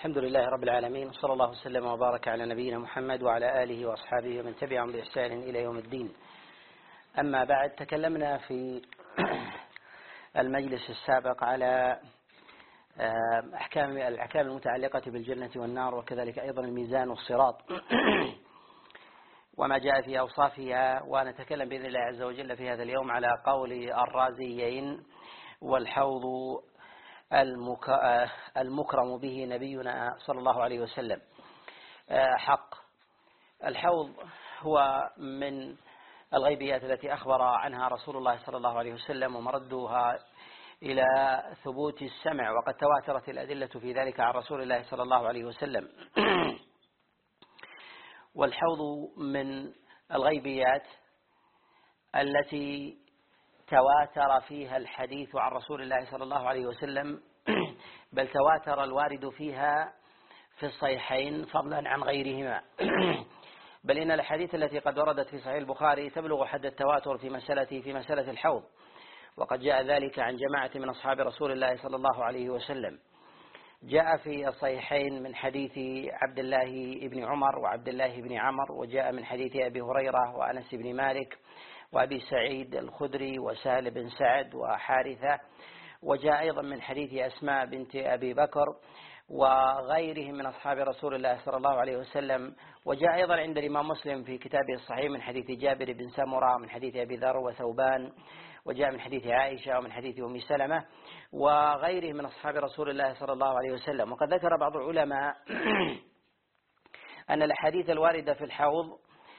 الحمد لله رب العالمين، وصلى الله وسلم وبارك على نبينا محمد وعلى آله وأصحابه ومن تبعهم بإحسان إلى يوم الدين. أما بعد، تكلمنا في المجلس السابق على الأحكام المتعلقة بالجنة والنار، وكذلك أيضا الميزان والصراط وما جاء في أوصافها. ونتكلم بإذن الله عز وجل في هذا اليوم على قول الرازيين: والحوض المكرم به نبينا صلى الله عليه وسلم حق. الحوض هو من الغيبيات التي أخبر عنها رسول الله صلى الله عليه وسلم، ومردها إلى ثبوت السمع، وقد تواترت الأدلة في ذلك عن رسول الله صلى الله عليه وسلم. والحوض من الغيبيات التي تواتر فيها الحديث عن رسول الله صلى الله عليه وسلم، بل تواتر الوارد فيها في الصحيحين فضلا عن غيرهما. بل إن الحديث التي قد وردت في صحيح البخاري تبلغ حد التواتر في مسألة الحوض، وقد جاء ذلك عن جماعة من أصحاب رسول الله صلى الله عليه وسلم. جاء في الصحيحين من حديث عبد الله بن عمر وعبد الله بن عمرو، وجاء من حديث أبي هريرة وأنس بن مالك وأبي سعيد الخدري وسهل بن سعد وحارثة، وجاء أيضا من حديث أسماء بنت أبي بكر وغيرهم من أصحاب رسول الله صلى الله عليه وسلم. وجاء أيضا عند الإمام مسلم في كتابه الصحيح من حديث جابر بن سمرة ومن حديث أبي ذر وثوبان، وجاء من حديث عائشة ومن حديث أم سلمة وغيرهم من أصحاب رسول الله صلى الله عليه وسلم. وقد ذكر بعض العلماء أن الأحاديث الواردة في الحوض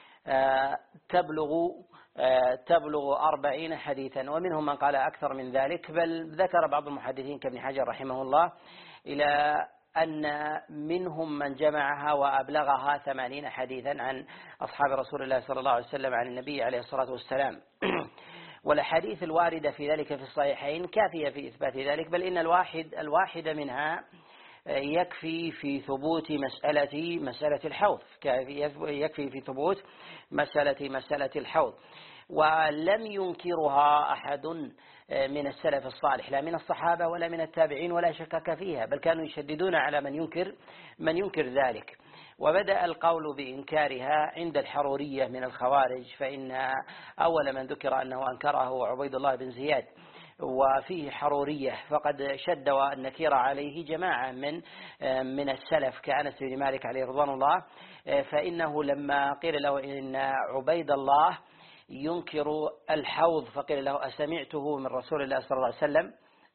تبلغ 40 حديثا، ومنهم من قال أكثر من ذلك، بل ذكر بعض المحدثين كابن حجر رحمه الله إلى أن منهم من جمعها وأبلغها 80 حديثا عن أصحاب رسول الله صلى الله عليه وسلم عن النبي عليه الصلاة والسلام. والأحاديث الواردة في ذلك في الصحيحين كافية في إثبات ذلك، بل إن الواحد منها يكفي في ثبوت مسألة الحوض، يكفي في ثبوت مسألة الحوض. ولم ينكرها أحد من السلف الصالح، لا من الصحابة ولا من التابعين، ولا شكك فيها، بل كانوا يشددون على من ينكر ذلك. وبدأ القول بإنكارها عند الحرورية من الخوارج، فإن أول من ذكر أنه أنكره عبيد الله بن زياد، وفيه حرورية، فقد شد النكير عليه جماعة من السلف كأنس بن مالك عليه رضوان الله. فإنه لما قيل له إن عبيد الله ينكر الحوض فقيل له: أسمعته من رسول الله صلى الله عليه وسلم؟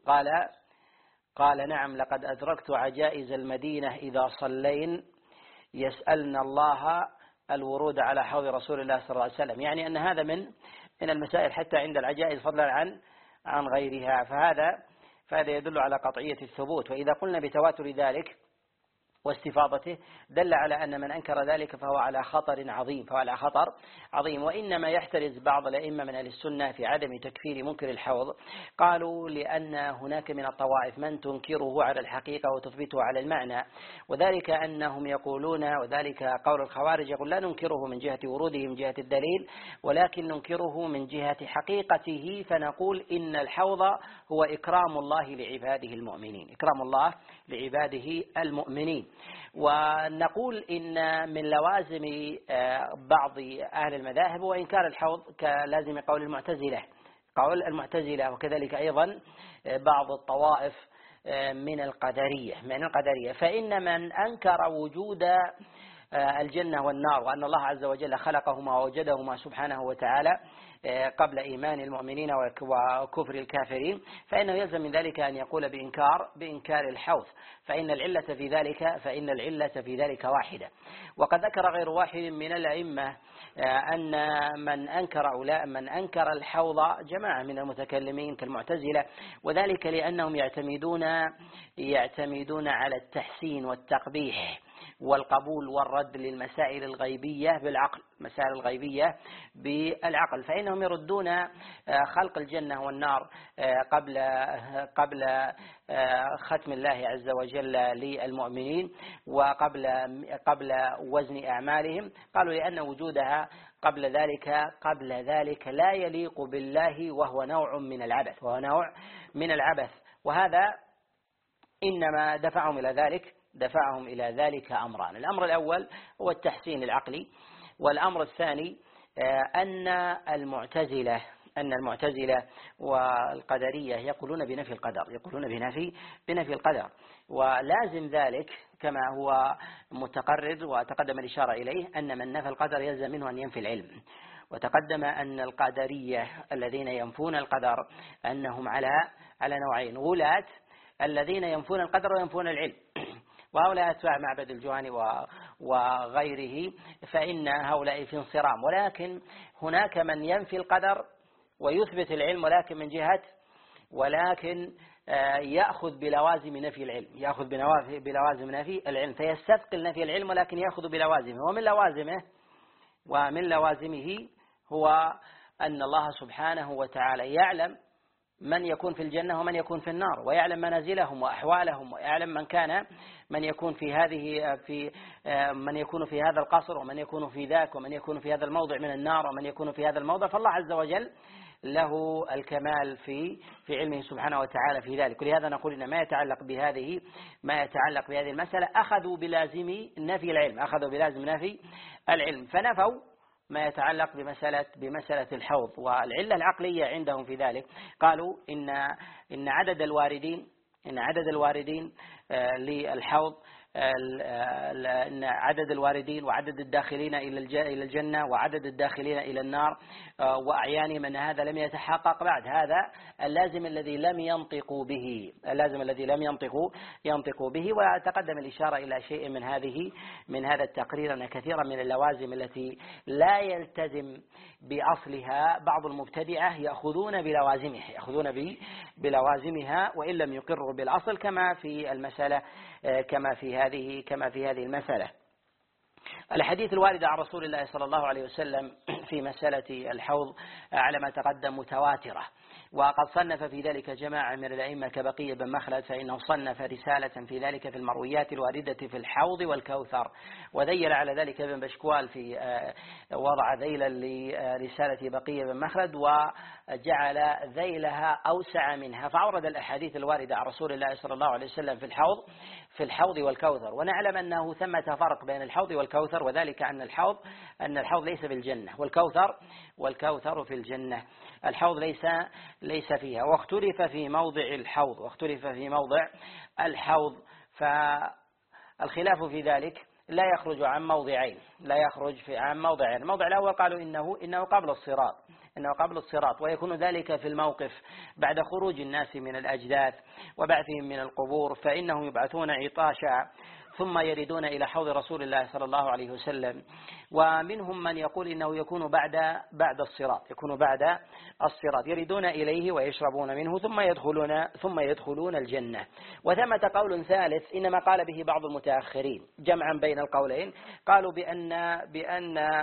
قال: نعم، لقد أدركت عجائز المدينة إذا صلين يسألن الله الورود على حوض رسول الله صلى الله عليه وسلم. يعني أن هذا من المسائل حتى عند العجائز فضلا عن غيرها، فهذا يدل على قطعية الثبوت. وإذا قلنا بتواتر ذلك واستفاضته دل على أن من أنكر ذلك فهو على خطر عظيم. وإنما يحترز بعض الأئمة من أهل السنة في عدم تكفير منكر الحوض، قالوا لأن هناك من الطوائف من تنكره على الحقيقة وتثبته على المعنى، وذلك أنهم يقولون، وذلك قول الخوارج، يقول: لا ننكره من جهة وروده من جهة الدليل، ولكن ننكره من جهة حقيقته، فنقول إن الحوض هو إكرام الله لعباده المؤمنين. ونقول إن من لوازم بعض أهل المذاهب وإنكار الحوض كلازم قول المعتزلة، وكذلك أيضا بعض الطوائف من القدرية. فإن من أنكر وجود الجنة والنار، وأن الله عز وجل خلقهما ووجدهما سبحانه وتعالى قبل إيمان المؤمنين وكفر الكافرين، فإنه يلزم من ذلك أن يقول بإنكار الحوض، فإن العلة في ذلك واحدة. وقد ذكر غير واحد من الأئمة أن من أنكر الحوض جماعة من المتكلمين كالمعتزلة، وذلك لأنهم يعتمدون على التحسين والتقبيح والقبول والرد للمسائل الغيبية بالعقل، فإنهم يردون خلق الجنة والنار قبل ختم الله عز وجل للمؤمنين وقبل وزن أعمالهم. قالوا لأن وجودها قبل ذلك لا يليق بالله، وهو نوع من العبث، وهذا إنما دفعهم إلى ذلك دفعهم إلى ذلك أمران. الأمر الأول هو التحسين العقلي، والأمر الثاني أن المعتزلة والقدرية يقولون بنفي القدر، بنفي القدر، ولازم ذلك كما هو متقرر وتقدم الإشارة إليه أن من نفى القدر يلزم منه أن ينفي العلم. وتقدم أن القدرية الذين ينفون القدر أنهم على نوعين: غلاة الذين ينفون القدر وينفون العلم، وهؤلاء أتباع معبد الجهني وغيره، فإن هؤلاء في انصرام. ولكن هناك من ينفي القدر ويثبت العلم، ولكن يأخذ بلوازم نفي العلم، فيستثقل نفي العلم ولكن يأخذ بلوازمه. ومن لوازمه هو أن الله سبحانه وتعالى يعلم من يكون في الجنة ومن يكون في النار، ويعلم منازلهم وأحوالهم، ويعلم من يكون من يكون في هذا القصر، ومن يكون في ذاك، ومن يكون في هذا الموضع من النار، ومن يكون في هذا الموضع. فالله عز وجل له الكمال في علمه سبحانه وتعالى في ذلك. ولهذا نقول إن ما يتعلق بهذه المسألة أخذوا بلازم نفي العلم، فنفوا ما يتعلق بمسألة الحوض. والعلة العقلية عندهم في ذلك قالوا إن عدد الواردين للحوض، إن عدد الواردين وعدد الداخلين إلى الجنة وعدد الداخلين إلى النار وأعيانهم أن هذا لم يتحقق بعد. هذا اللازم الذي لم ينطقوا به. وتقدم الإشارة إلى شيء من هذا التقرير، أن كثيرا من اللوازم التي لا يلتزم بأصلها بعض المبتدعة يأخذون بلوازمها وإن لم يقروا بالأصل، كما في المسألة كما في هذه المسألة. الحديث الواردة عن رسول الله صلى الله عليه وسلم في مسألة الحوض على ما تقدم متواترة، وقد صنف في ذلك جماعة من الأئمة كبقية بن مخلد، فإنه صنف رسالة في ذلك في المرويات الواردة في الحوض والكوثر، وذيل على ذلك ابن بشكوال في وضع ذيلا لرسالة بقية بن مخلد وجعل ذيلها أوسع منها، فأورد الأحاديث الواردة عن رسول الله صلى الله عليه وسلم في الحوض والكوثر. ونعلم أنه ثمة فرق بين الحوض والكوثر، وذلك أن الحوض ليس بالجنة، والكوثر في الجنة. الحوض ليس فيها. واختلف في موضع الحوض، فالخلاف في ذلك لا يخرج عن موضعين، الموضع الأول قالوا إنه قبل الصراط، ويكون ذلك في الموقف بعد خروج الناس من الأجداث وبعثهم من القبور، فإنهم يبعثون عطاشا ثم يردون إلى حوض رسول الله صلى الله عليه وسلم. ومنهم من يقول إنه يكون بعد الصراط، يردون إليه ويشربون منه ثم يدخلون الجنة. وثمة قول ثالث إنما قال به بعض المتأخرين جمعا بين القولين، قالوا بأن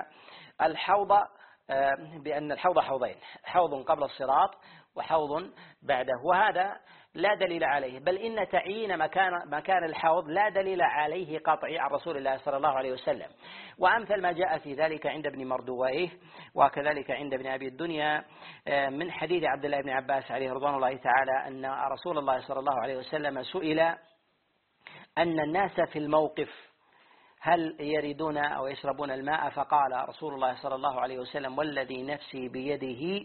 الحوض حوضين، حوض قبل الصراط وحوض بعده، وهذا لا دليل عليه، بل إن تعيين مكان الحوض لا دليل عليه قطعي عن رسول الله صلى الله عليه وسلم. وأمثل ما جاء في ذلك عند ابن مردويه وكذلك عند ابن أبي الدنيا من حديث عبد الله بن عباس عليه رضوان الله تعالى أن رسول الله صلى الله عليه وسلم سئل أن الناس في الموقف هل يردون أو يشربون الماء، فقال رسول الله صلى الله عليه وسلم والذي نفسي بيده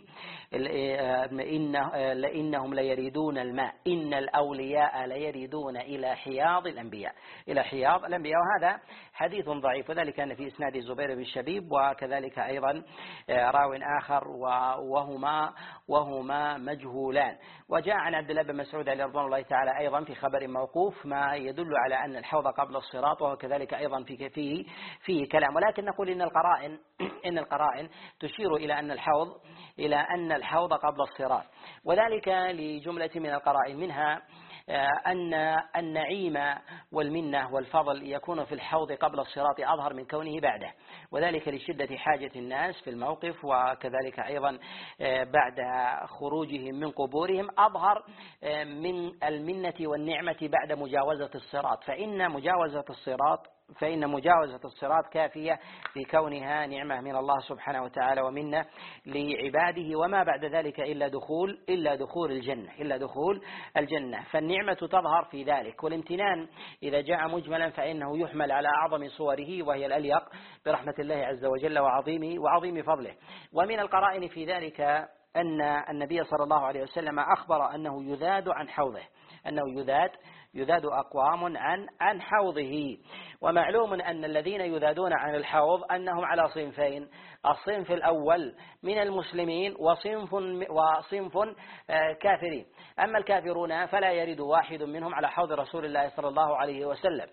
إنهم ليردون الماء، إن الأولياء ليردون إلى حياض الأنبياء. وهذا حديث ضعيف، وذلك أن في إسناد الزبير بن شبيب وكذلك أيضا راو آخر وهما مجهولان. وجاء عن عبد الله بن مسعود عليه رضوان الله تعالى أيضا في خبر موقوف ما يدل على أن الحوض قبل الصراط، وكذلك أيضا فيه كلام. ولكن نقول إن القرائن تشير إلى أن الحوض قبل الصراط، وذلك لجملة من القرائن، منها أن النعيم والمنة والفضل يكون في الحوض قبل الصراط أظهر من كونه بعده، وذلك لشدة حاجة الناس في الموقف، وكذلك أيضا بعد خروجهم من قبورهم أظهر من المنة والنعمة بعد مجاوزة الصراط، فإن مجاوزة الصراط فإن مجاوزة الصراط كافية لكونها نعمة من الله سبحانه وتعالى ومنة لعباده، وما بعد ذلك إلا دخول الجنة. فالنعمة تظهر في ذلك، والامتنان إذا جاء مجملا فإنه يحمل على أعظم صوره، وهي الأليق برحمة الله عز وجل وعظيم فضله. ومن القرائن في ذلك أن النبي صلى الله عليه وسلم أخبر أنه يذاد عن حوضه، أنه يذاد أقوام عن حوضه. ومعلوم أن الذين يذادون عن الحوض أنهم على صنفين: الصنف الأول من المسلمين وصنف كافرين. أما الكافرون فلا يرد واحد منهم على حوض رسول الله صلى الله عليه وسلم.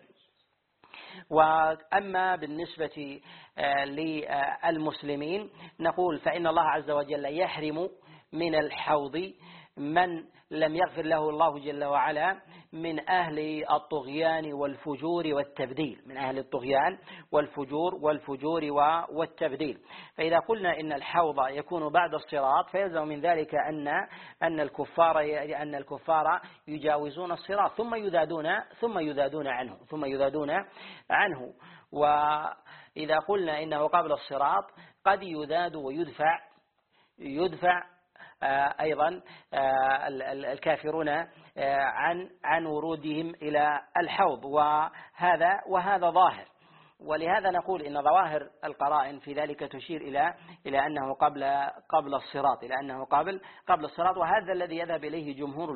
وأما بالنسبة للمسلمين نقول فإن الله عز وجل يحرم من الحوض من لم يغفر له الله جل وعلا من أهل الطغيان والفجور والتبديل، من أهل الطغيان والفجور والتبديل. فإذا قلنا إن الحوض يكون بعد الصراط فيلزم من ذلك أن الكفار يجاوزون الصراط ثم يذادون عنه. وإذا قلنا إنه قبل الصراط قد يذاد ويدفع أيضا الكافرون عن ورودهم إلى الحوض، وهذا ظاهر. ولهذا نقول إن ظواهر القرائن في ذلك تشير إلى أنه قبل الصراط، وهذا الذي يذهب إليه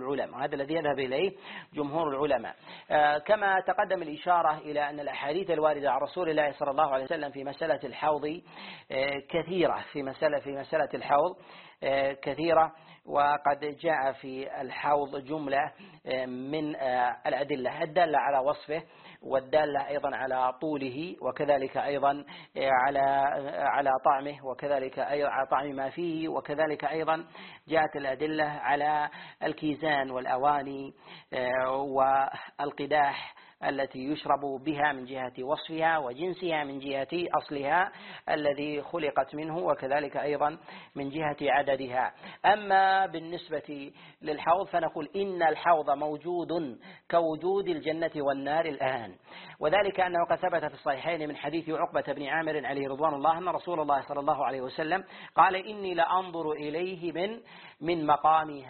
جمهور العلماء. كما تقدم الإشارة إلى أن الأحاديث الواردة عن رسول الله صلى الله عليه وسلم في مسألة الحوض كثيرة، في مسألة الحوض كثيرة، وقد جاء في الحوض جملة من الأدلة الدالة على وصفه، والدالة أيضا على طوله، وكذلك أيضا على طعمه، وكذلك على طعم ما فيه، وكذلك أيضا جاءت الأدلة على الكيزان والأواني والقداح التي يشرب بها من جهة وصفها، وجنسها من جهة أصلها الذي خلقت منه، وكذلك أيضا من جهة عددها. أما بالنسبة للحوض فنقول إن الحوض موجود كوجود الجنة والنار الآن، وذلك أنه قد ثبت في الصحيحين من حديث عقبة بن عامر عليه رضوان الله أن رسول الله صلى الله عليه وسلم قال: إني لأنظر إليه من مقامي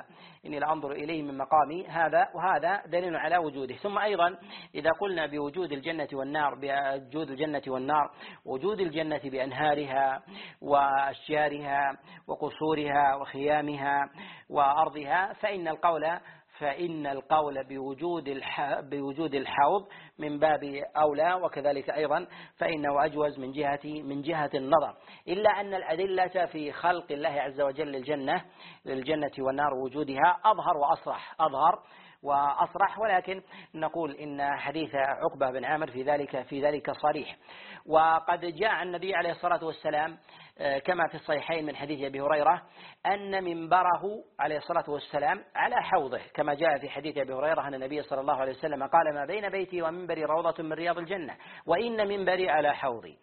هذا، وهذا دليل على وجوده. ثم أيضا إذا قلنا بوجود الجنة والنار، وجود الجنة بأنهارها وأشجارها وقصورها وخيامها وأرضها، فإن القول بوجود الحوض من باب أولى، وكذلك أيضا فإنه أجوز من جهة النظر، إلا أن الأدلة في خلق الله عز وجل للجنة والنار ووجودها أظهر وأصرح، ولكن نقول إن حديث عقبة بن عامر في ذلك صريح. وقد جاء النبي عليه الصلاة والسلام كما في الصحيحين من حديث أبي هريرة أن منبره عليه الصلاة والسلام على حوضه، كما جاء في حديث أبي هريرة أن النبي صلى الله عليه وسلم قال: ما بين بيتي ومنبري روضة من رياض الجنة، وإن منبري على حوضي.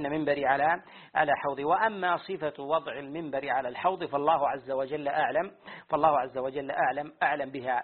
وأما صفة وضع المنبر على الحوض فالله عز وجل أعلم بها.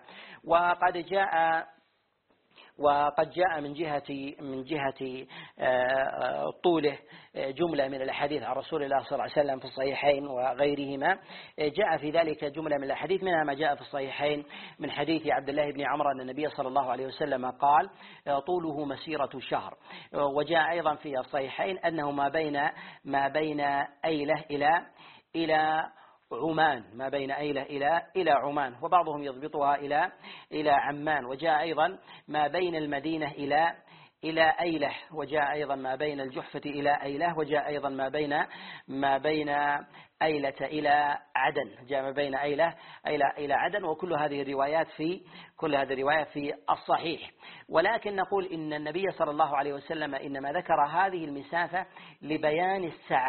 وقد جاء من جهة طوله جملة من الأحاديث عن رسول الله صلى الله عليه وسلم في الصحيحين وغيرهما، جاء في ذلك جملة من الأحاديث، منها ما جاء في الصحيحين من حديث عبد الله بن عمرو أن النبي صلى الله عليه وسلم قال: طوله مسيرة شهر. وجاء أيضا في الصحيحين أنه ما بين أيلة إلى عمان، ما بين أيلة إلى عمان، وبعضهم يضبطها إلى عمان. وجاء أيضا ما بين المدينة إلى أيلة، وجاء أيضا ما بين الجحفة إلى أيلة، وجاء أيضا ما بين أيلة إلى عدن، جاء ما بين أيلة إلى عدن. وكل هذه الروايات في الصحيح. ولكن نقول إن النبي صلى الله عليه وسلم إنما ذكر هذه المسافة لبيان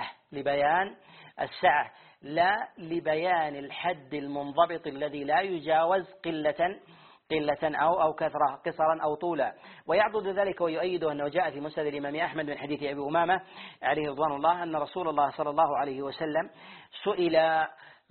السعة لا لبيان الحد المنضبط الذي لا يجاوز قلة أو كثرة، قصرا أو طولا. ويعضد ذلك ويؤيده أنه جاء في مسند الإمام أحمد من حديث أبي أمامة عليه رضوان الله أن رسول الله صلى الله عليه وسلم سئل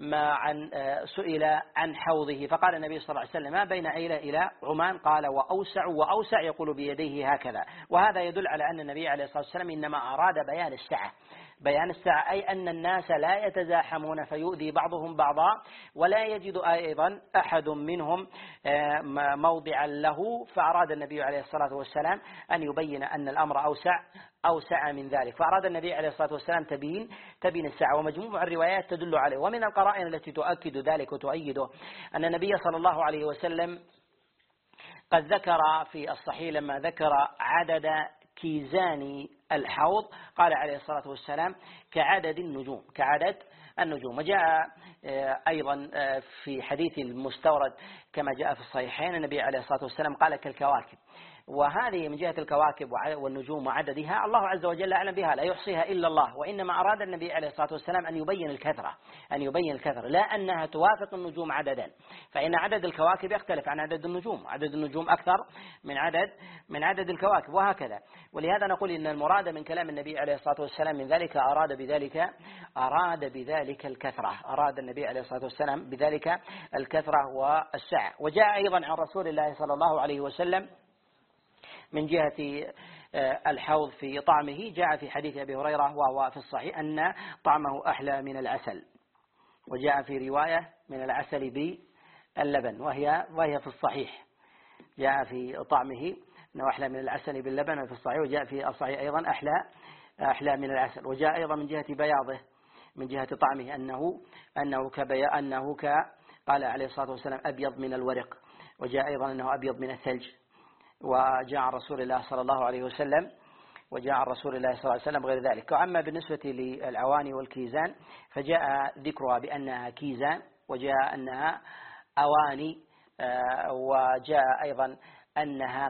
سئل عن حوضه فقال النبي صلى الله عليه وسلم ما بين عيلة إلى عمان، قال وأوسع يقول بيديه هكذا. وهذا يدل على أن النبي عليه الصلاة والسلام إنما أراد بيان السعة أي أن الناس لا يتزاحمون فيؤذي بعضهم بعضا، ولا يجد أيضا أحد منهم موضعا له، فأراد النبي عليه الصلاة والسلام أن يبين أن الأمر أوسع من ذلك، فأراد النبي عليه الصلاة والسلام تبين السعة. ومجموع الروايات تدل عليه. ومن القرائن التي تؤكد ذلك وتؤيده أن النبي صلى الله عليه وسلم قد ذكر في الصحيح لما ذكر عدد كيزان الحوض قال عليه الصلاة والسلام كعدد النجوم. وجاء أيضا في حديث المستورد كما جاء في الصحيحين النبي عليه الصلاة والسلام قال كالكواكب. وهذه من جهة الكواكب والنجوم وعددها الله عز وجل أعلم بها لا يحصيها إلا الله، وإنما أراد النبي عليه الصلاة والسلام أن يبين الكثرة لا أنها توافق النجوم عددا، فإن عدد الكواكب يختلف عن عدد النجوم أكثر من عدد الكواكب وهكذا. ولهذا نقول إن المراد من كلام النبي عليه الصلاة والسلام من ذلك أراد بذلك الكثرة، أراد النبي عليه الصلاة والسلام بذلك الكثرة والسعة. وجاء أيضا عن رسول الله صلى الله عليه وسلم من جهة الحوض في طعمه، جاء في حديث أبي هريرة وهو في الصحيح أن طعمه أحلى من العسل، وجاء في رواية من العسل باللبن وهي في الصحيح، جاء في طعمه أنه أحلى من العسل باللبن وفي الصحيح، وجاء في الصحيح أيضا أحلى من العسل. وجاء أيضا من جهة بياضه من جهة طعمه أنه قال عليه الصلاة والسلام أبيض من الورق، وجاء أيضا أنه أبيض من الثلج. وجاء عن رسول الله صلى الله عليه وسلم غير ذلك. وأما بالنسبة للعواني والكيزان فجاء ذكرها بأنها كيزان، وجاء أنها أواني، وجاء أيضا أنها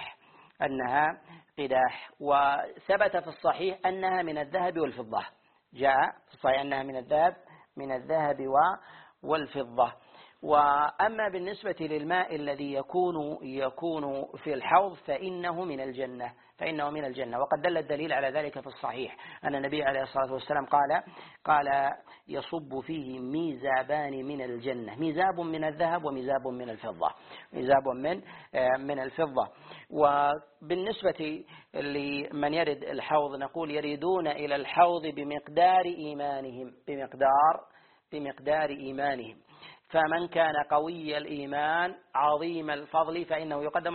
قداح. وثبت في الصحيح أنها من الذهب والفضة، جاء في الصحيح أنها من الذهب والفضة. وأما بالنسبة للماء الذي يكون في الحوض فإنه من الجنة، وقد دل الدليل على ذلك في الصحيح أن النبي عليه الصلاة والسلام قال يصب فيه ميزابان من الجنة، ميزاب من الذهب وميزاب من الفضة. وبالنسبة لمن يرد الحوض نقول يريدون إلى الحوض بمقدار إيمانهم، فمن كان قوي الإيمان عظيم الفضل فإنه يقدم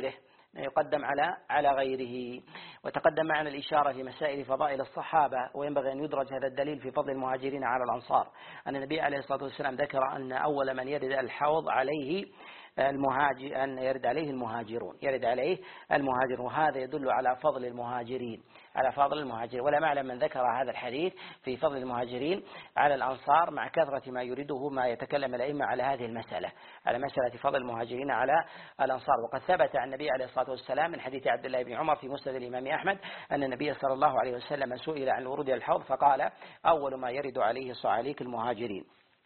على غيره. وتقدم معنا الإشارة في مسائل فضائل الصحابة، وينبغي أن يدرج هذا الدليل في فضل المهاجرين على الأنصار، أن النبي عليه الصلاة والسلام ذكر أن أول من يرد الحوض عليه أن يرد عليه المهاجرون، وهذا يدل على فضل المهاجرين ولا معلم من ذكر هذا الحديث في فضل المهاجرين على الأنصار مع كثرة ما يريده ما يتكلم الأئمة على هذه المسألة، على مسألة فضل المهاجرين على الأنصار. وقد ثبت عن النبي عليه الصلاة والسلام من حديث عبد الله بن عمر في مسند الإمام أحمد أن النبي صلى الله عليه وسلم سئل عن الورود إلى الحوض فقال أول ما يرد عليه صعاليك المهاجرين،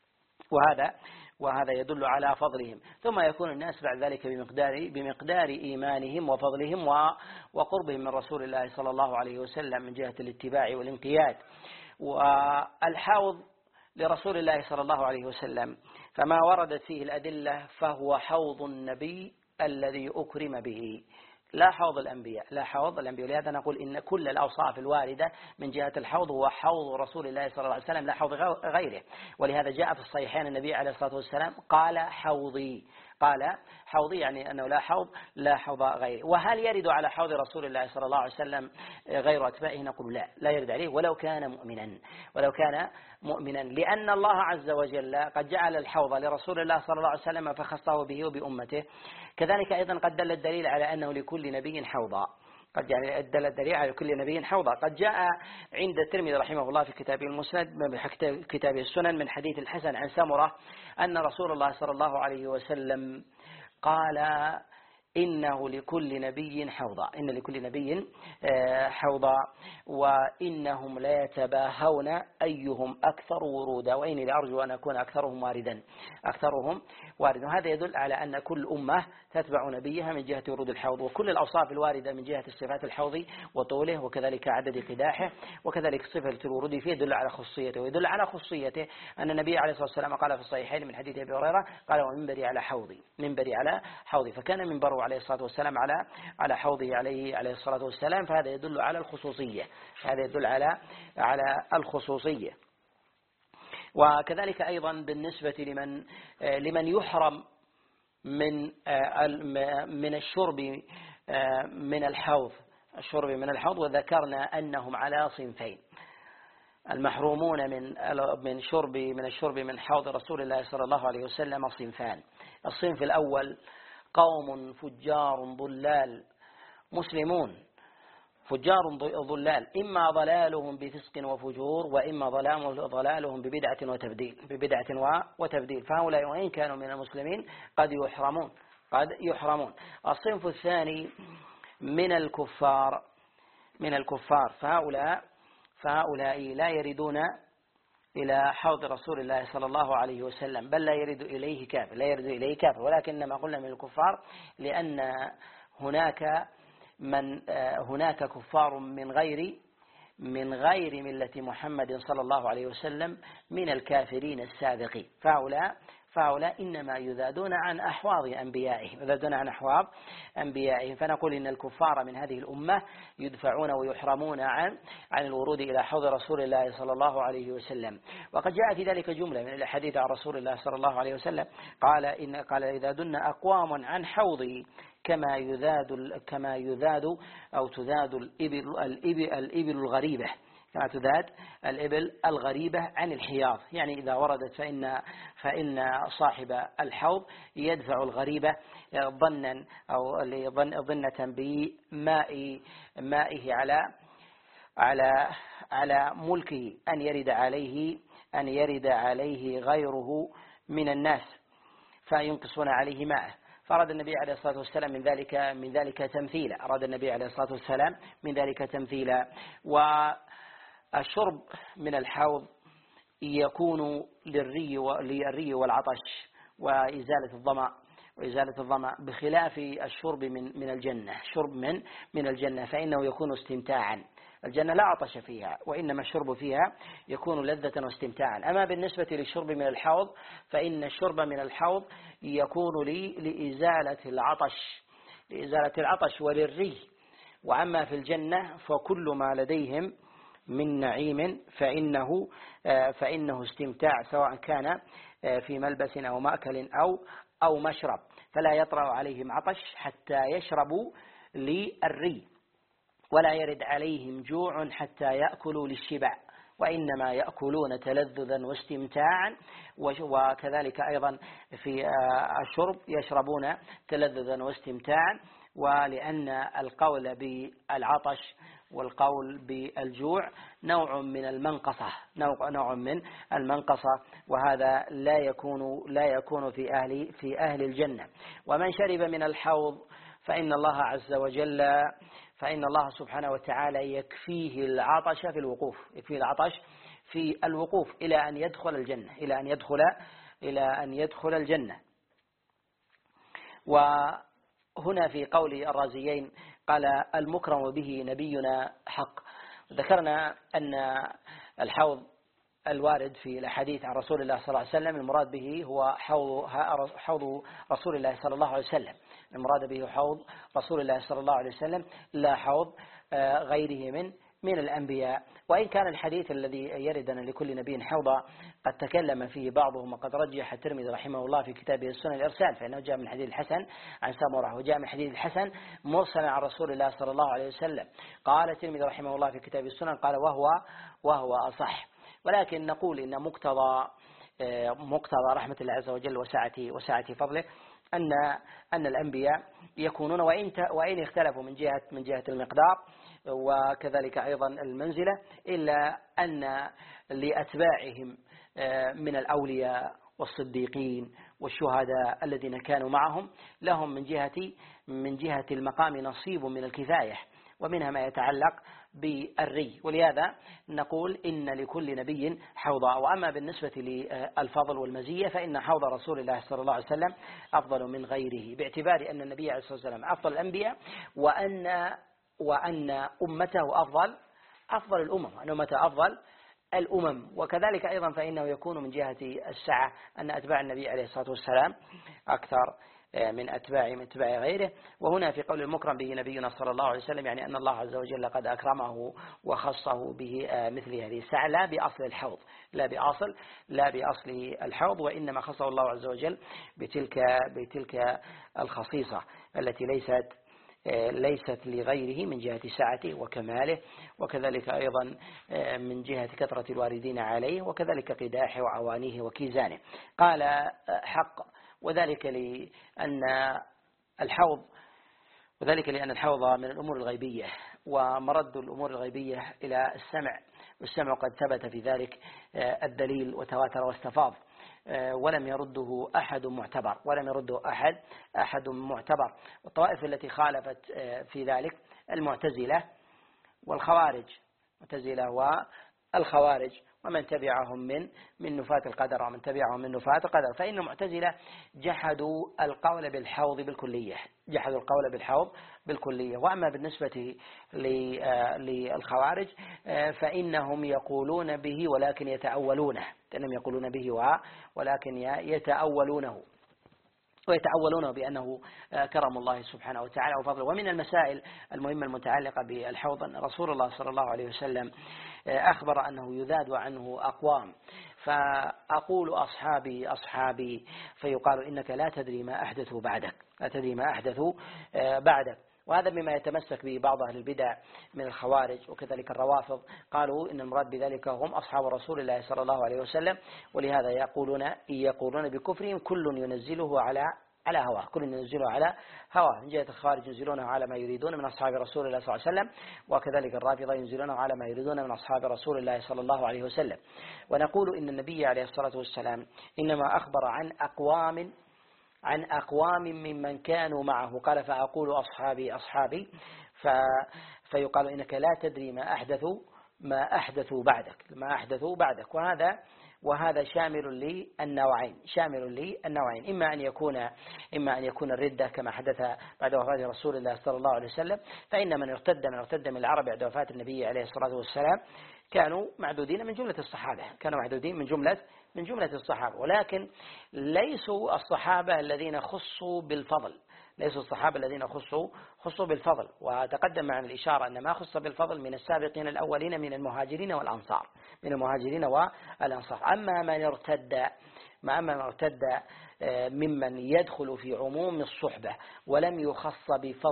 وهذا يدل على فضلهم. ثم يكون الناس بعد ذلك بمقدار إيمانهم وفضلهم وقربهم من رسول الله صلى الله عليه وسلم من جهة الاتباع والانقياد. والحوض لرسول الله صلى الله عليه وسلم فما وردت فيه الأدلة فهو حوض النبي الذي أكرم به، لا حوض الأنبياء. ولهذا نقول إن كل الأوصاف الواردة من جهة الحوض هو حوض رسول الله صلى الله عليه وسلم لا حوض غيره. ولهذا جاء في الصحيحين النبي عليه الصلاة والسلام قال حوضي يعني أنه لا حوض غيره. وهل يرد على حوض رسول الله صلى الله عليه وسلم غير أتباعه؟ نقول لا يرد عليه ولو كان مؤمنا، لأن الله عز وجل قد جعل الحوض لرسول الله صلى الله عليه وسلم فخصه به وبأمته. كذلك أيضا قد دل الدليل على أنه لكل نبي حوضا، قد جاء عند الترمذي رحمه الله في كتابه المسند كتابه السنن من حديث الحسن عن سمرة أن رسول الله صلى الله عليه وسلم قال إنه لكل نبي حوضا، إن لكل نبي حوضا، وإنهم لا يتباهون أيهم أكثر ورودا، وإني لأرجو أن أكون أكثرهم واردا. وهذا يدل على أن كل أمة تتبع نبيها من جهة ورود الحوض، وكل الأوصاف الواردة من جهة صفات الحوض وطوله وكذلك عدد قداحه وكذلك صفة الورود فيه يدل على خصوصيته. ويدل على خصوصيته أن النبي عليه الصلاة والسلام قال في الصحيحين من حديث أبي هريرة قال: ومنبري على حوضي، منبري على حوضي، فكان منبره عليه الصلاة والسلام على حوضه عليه الصلاة والسلام، فهذا يدل على الخصوصية، هذا يدل على الخصوصية. وكذلك أيضا بالنسبة لمن يحرم من الشرب من الحوض، وذكرنا أنهم على صنفين: المحرومون من الشرب من حوض رسول الله صلى الله عليه وسلم صنفان. الصنف الأول قوم فجار ضلال مسلمون، فجار ضلال، إما ضلالهم بفسق وفجور، وإما ضلالهم ببدعة وتبديل، فهؤلاء وإن كانوا من المسلمين قد يحرمون. الصنف الثاني من الكفار، فهؤلاء لا يردون إلى حوض رسول الله صلى الله عليه وسلم، بل لا يرد إليه كافر، ولكنما قلنا من الكفار لأن هناك كفار من غير ملة محمد صلى الله عليه وسلم من الكافرين السابقين، فهؤلاء إنما يذادون عن أحواض أنبيائهم، فنقول إن الكفار من هذه الأمة يدفعون ويحرمون عن الورود إلى حوض رسول الله صلى الله عليه وسلم. وقد جاء في ذلك جملة من الحديث عن رسول الله صلى الله عليه وسلم قال إذا دن أقوام عن حوضي كما يذاد أو تذاد الإبل الغريبة، كما تذاد الإبل الغريبة عن الحياض، يعني إذا وردت فإن صاحب الحوض يدفع الغريبة ظنا أو ظنة بمائه على ملكه أن يرد عليه غيره من الناس فينقصون عليه ماءه، فأراد النبي عليه الصلاة والسلام من ذلك تمثيلا. والشرب من الحوض يكون للري والعطش وإزالة الظمأ بخلاف الشرب من الجنة. شرب من الجنة فإنه يكون استمتاعا، الجنة لا عطش فيها، وإنما الشرب فيها يكون لذة واستمتاعا. أما بالنسبة للشرب من الحوض فإن الشرب من الحوض يكون لإزالة العطش وللري. وأما في الجنة فكل ما لديهم من نعيم فإنه استمتاع، سواء كان في ملبس أو مأكل أو مشرب، فلا يطرأ عليهم عطش حتى يشربوا للري، ولا يرد عليهم جوع حتى يأكلوا للشبع، وإنما يأكلون تلذذا واستمتاعا. وكذلك أيضا في الشرب يشربون تلذذا واستمتاعا، ولأن القول بالعطش والقول بالجوع نوع من المنقصة، وهذا لا يكون في أهل الجنة. ومن شرب من الحوض فإن الله سبحانه وتعالى يكفيه العطش في الوقوف إلى أن يدخل الجنة. وهنا في قول الرازيين قال: المكرم به نبينا حق. ذكرنا أن الحوض الوارد في الحديث عن رسول الله صلى الله عليه وسلم المراد به هو حوض رسول الله صلى الله عليه وسلم، المراد به حوض رسول الله صلى الله عليه وسلم، لا حوض غيره من الأنبياء. وإن كان الحديث الذي يرد أن لكل نبي حوضا قد تكلم فيه بعضهم، وقد رجح الترمذي رحمه الله في كتابه السنن الإرسال، فإنه جاء من حديث الحسن عن سمرة، وجاء من حديث الحسن مرسلا عن رسول الله صلى الله عليه وسلم. قال الترمذي رحمه الله في كتابه السنن قال وهو أصح. ولكن نقول إن مقتضى رحمة الله عز وجل وسعة فضله أن الأنبياء يكونون وإن اختلفوا من جهة المقدار وكذلك أيضا المنزلة، إلا أن لأتباعهم من الأولياء والصديقين والشهداء الذين كانوا معهم لهم من جهة المقام نصيب من الكفاية، ومنها ما يتعلق بالري، ولهذا نقول إن لكل نبي حوضا. وأما بالنسبة للفضل والمزية فإن حوض رسول الله صلى الله عليه وسلم أفضل من غيره، باعتبار أن النبي عليه الصلاة والسلام أفضل الأنبياء، وأن أمته أفضل الأمم، أن أمته أفضل الأمم. وكذلك أيضا فإنه يكون من جهة السعة أن أتباع النبي عليه الصلاة والسلام أكثر من أتباع غيره. وهنا في قول المكرم به نبينا صلى الله عليه وسلم يعني أن الله عز وجل قد أكرمه وخصه به مثل هذه السعة، لا بأصل الحوض، لا بأصل الحوض، وإنما خصه الله عز وجل بتلك الخصيصة التي ليست لغيره من جهة سعته وكماله، وكذلك أيضا من جهة كثرة الواردين عليه، وكذلك قداحه وعوانيه وكيزانه. قال حق، وذلك لأن الحوض من الأمور الغيبية، ومرد الأمور الغيبية إلى السمع، والسمع قد ثبت في ذلك الدليل وتواتر واستفاض، ولم يرده أحد معتبر. والطوائف التي خالفت في ذلك المعتزلة والخوارج، ومن تبعهم من نفاة القدر، فإن المعتزلة جحدوا القول بالحوض بالكلية. وأما بالنسبة للخوارج فإنهم يقولون به ولكن يتأولونه، ويتأولونه بأنه كرم الله سبحانه وتعالى وفضله. ومن المسائل المهمة المتعلقة بالحوض أن رسول الله صلى الله عليه وسلم أخبر أنه يذاد عنه أقوام، فأقول أصحابي فيقال إنك لا تدري ما أحدثوا بعدك. وهذا مما يتمسك به بعض أهل البدع من الخوارج وكذلك الروافض، قالوا إن المراد بذلك هم أصحاب رسول الله صلى الله عليه وسلم، ولهذا يقولون بكفرهم كل ينزله على هواه، من جهة الخوارج ينزلونه على ما يريدون من أصحاب رسول الله صلى الله عليه وسلم، وكذلك الرافضة ينزلونه على ما يريدون من أصحاب رسول الله صلى الله عليه وسلم. ونقول إن النبي عليه الصلاة والسلام إنما أخبر عن أقوام ممن كانوا معه، قال فأقول أصحابي فيقال إنك لا تدري ما أحدثوا بعدك. وهذا شامل للنوعين، إما أن يكون الردة كما حدث بعد وفاة رسول الله صلى الله عليه وسلم، فإن من ارتد من العرب بعد وفاة النبي عليه الصلاة والسلام كانوا معدودين من جملة الصحابة، ولكن ليسوا الصحابة الذين خصوا بالفضل، وتقدم معنا الإشارة أن ما خص بالفضل من السابقين الأولين من المهاجرين والأنصار. أما من ارتد ممن يدخل في عموم الصحبة ولم يخص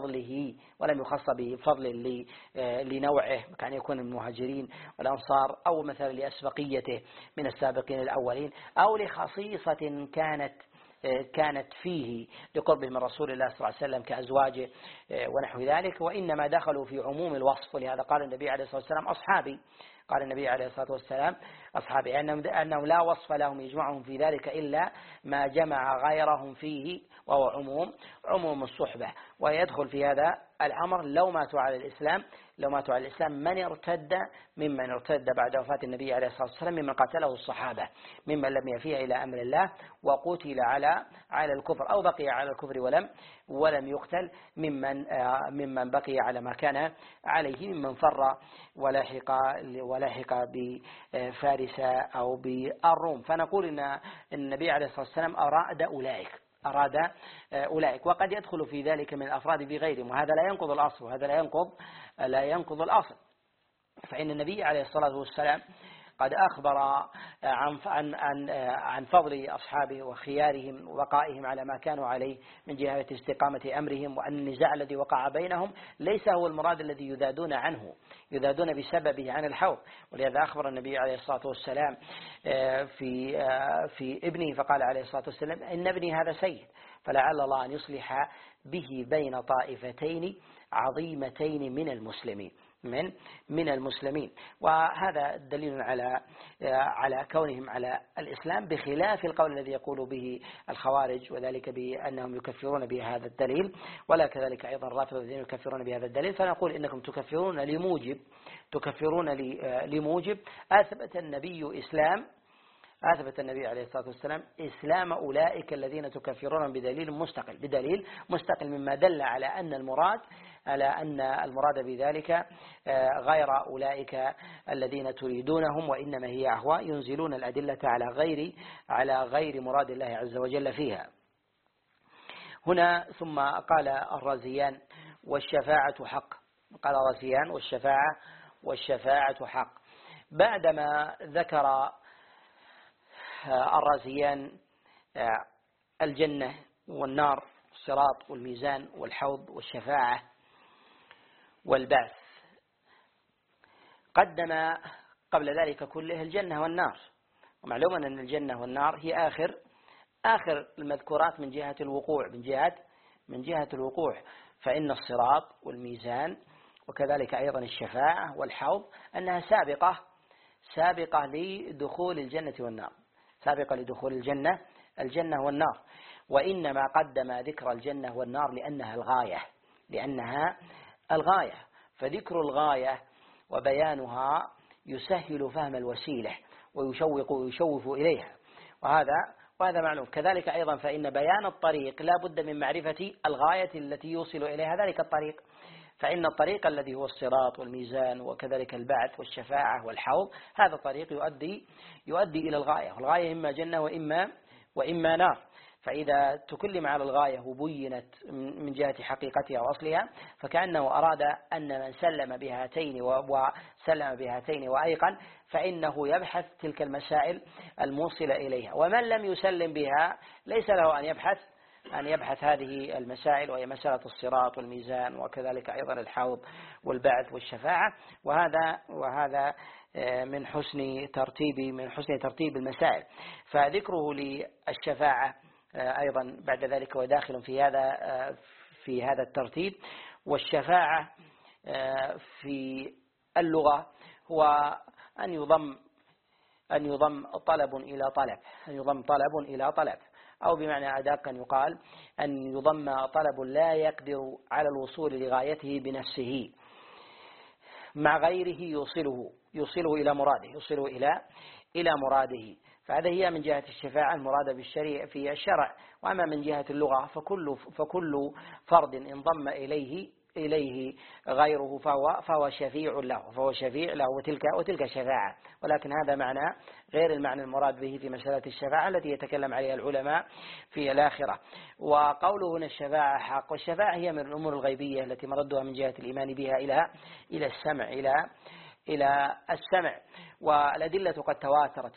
بفضل لنوعه، كان يكون المهاجرين والأنصار، أو مثلا لأسبقيته من السابقين الأولين، أو لخصيصة كانت فيه لقرب من رسول الله صلى الله عليه وسلم كأزواجه ونحو ذلك، وإنما دخلوا في عموم الوصف. ولهذا قال النبي عليه الصلاة والسلام أصحابي أنهم لا وصف لهم يجمعهم في ذلك إلا ما جمع غيرهم فيه، وهو عموم الصحبة. ويدخل في هذا الأمر لو ماتوا على الإسلام ممن ارتد بعد وفاة النبي عليه الصلاة والسلام، ممن قتله الصحابة، ممن لم يفيء إلى أمر الله وقتل على الكفر، أو بقي على الكفر ولم يقتل، ممن بقي على ما كان عليه، ممن فر ولحق بفارس أو بالروم. فنقول إن النبي عليه الصلاة والسلام أراد أولئك، وقد يدخل في ذلك من الأفراد بغيرهم، وهذا لا ينقض الأصل، فإن النبي عليه الصلاة والسلام قد أخبر عن فضل أصحابه وخيارهم وبقائهم على ما كانوا عليه من جهة استقامة أمرهم، وأن النزاع الذي وقع بينهم ليس هو المراد الذي يذادون بسببه عن الحوض. ولهذا أخبر النبي عليه الصلاة والسلام في ابنه، فقال عليه الصلاة والسلام إن ابني هذا سيد، فلعل الله أن يصلح به بين طائفتين عظيمتين من المسلمين. من المسلمين. وهذا دليل على كونهم على الإسلام، بخلاف القول الذي يقول به الخوارج، وذلك بأنهم يكفرون بهذا الدليل، ولا كذلك أيضا الرافضة الذين يكفرون بهذا الدليل. فنقول إنكم تكفرون لموجب أثبت النبي عليه الصلاة والسلام إسلام أولئك الذين تكفرون بدليل مستقل مما دل على أن المراد بذلك غير أولئك الذين تريدونهم، وإنما هي أهواء ينزلون الأدلة على غير مراد الله عز وجل فيها. هنا ثم قال الرازيان والشفاعة حق. قال الرازيان والشفاعة حق. بعدما ذكر الرازيان الجنة والنار، الصراط والميزان والحوض والشفاعة والبعث، قدم قبل ذلك كله الجنة والنار. ومعلوم أن الجنة والنار هي آخر المذكورات من جهة الوقوع، فإن الصراط والميزان وكذلك أيضا الشفاعة والحوض أنها سابقة لدخول الجنة والنار، الجنة والنار. وإنما قدم ذكر الجنة والنار لأنها الغاية، فذكر الغاية وبيانها يسهل فهم الوسيلة ويشوف إليها، وهذا معلوم. كذلك أيضا فإن بيان الطريق لا بد من معرفة الغاية التي يوصل إليها ذلك الطريق، فإن الطريق الذي هو الصراط والميزان وكذلك البعث والشفاعة والحوض، هذا الطريق يؤدي إلى الغاية، والغاية إما جنة وإما نار. فإذا تكلم على الغاية وبينت من جهة حقيقتها وأصلها، فكأنه أراد أن من سلم بهاتين وأيقن فإنه يبحث تلك المسائل الموصلة إليها، ومن لم يسلم بها ليس له أن يبحث هذه المسائل، وهي مسألة الصراط والميزان وكذلك أيضا الحوض والبعث والشفاعة. وهذا من حسن ترتيب المسائل. فذكره للشفاعة أيضا بعد ذلك وداخل في هذا الترتيب. والشفاعة في اللغة هو أن يضم طلب إلى طلب، أو بمعنى أدق أن يقال أن يضم طلب لا يقدر على الوصول لغايته بنفسه مع غيره يوصله إلى مراده. فهذا هي من جهة الشفاعة المرادة بالشريعة في الشرع. وأما من جهة اللغة فكل فرد انضم إليه غيره فهو شفيع له وتلك شفاعة. ولكن هذا معنى غير المعنى المراد به في مسألة الشفاعة التي يتكلم عليها العلماء في الآخرة. وقوله هنا الشفاعة حق، والشفاعة هي من الأمور الغيبية التي مردها من جهة الإيمان بها إلى السمع. والأدلة قد تواترت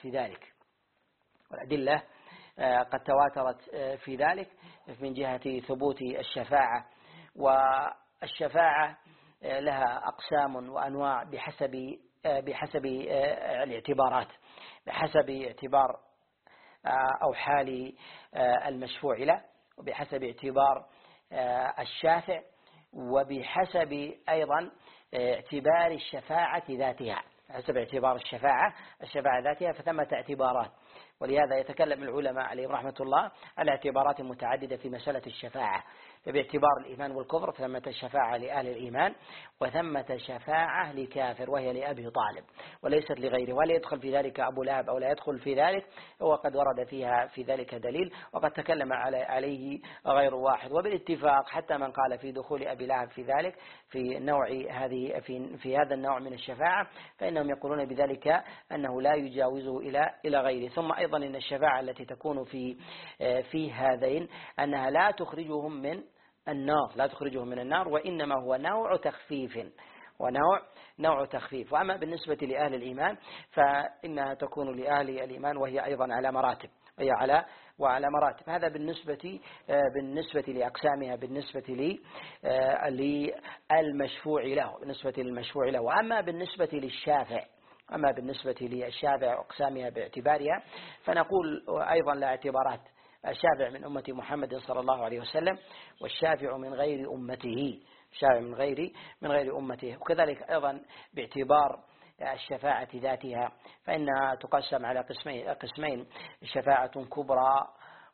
في ذلك من جهة ثبوت الشفاعة. والشفاعة لها أقسام وأنواع بحسب الاعتبارات، بحسب اعتبار أو حال المشفوع له، وبحسب اعتبار الشافع، وبحسب أيضا اعتبار الشفاعة ذاتها. حسب اعتبار الشفاعة ذاتها فثمة اعتبارات. ولهذا يتكلم العلماء عليهم رحمة الله على اعتبارات متعددة في مسألة الشفاعة. فباعتبار الإيمان والكفر ثمة الشفاعة لأهل الإيمان، وثمة شفاعة لكافر وهي لأبي طالب وليست لغيره، ولا يدخل في ذلك أبو لهب أو لا يدخل في ذلك، وقد ورد في ذلك دليل، وقد تكلم عليه غير واحد. وبالاتفاق حتى من قال في دخول أبي لهب في ذلك في هذا النوع من الشفاعة، فإنهم يقولون بذلك أنه لا يجاوزه إلى غيره. ثم أيضا إن الشفاعة التي تكون في هذين أنها لا تخرجهم من النار، وإنما هو نوع تخفيف. وأما بالنسبة لأهل الإيمان فإنها تكون لأهل الإيمان وهي أيضا على مراتب، هذا بالنسبة لأقسامها، بالنسبة للمشفوع له. وأما بالنسبة للشافع أقسامها باعتبارها، فنقول أيضا لا اعتبارات الشافع من أمة محمد صلى الله عليه وسلم، والشافع من غير أمته، شافع من غير أمته. وكذلك أيضا باعتبار الشفاعة ذاتها فإنها تقسم على قسمين: شفاعة كبرى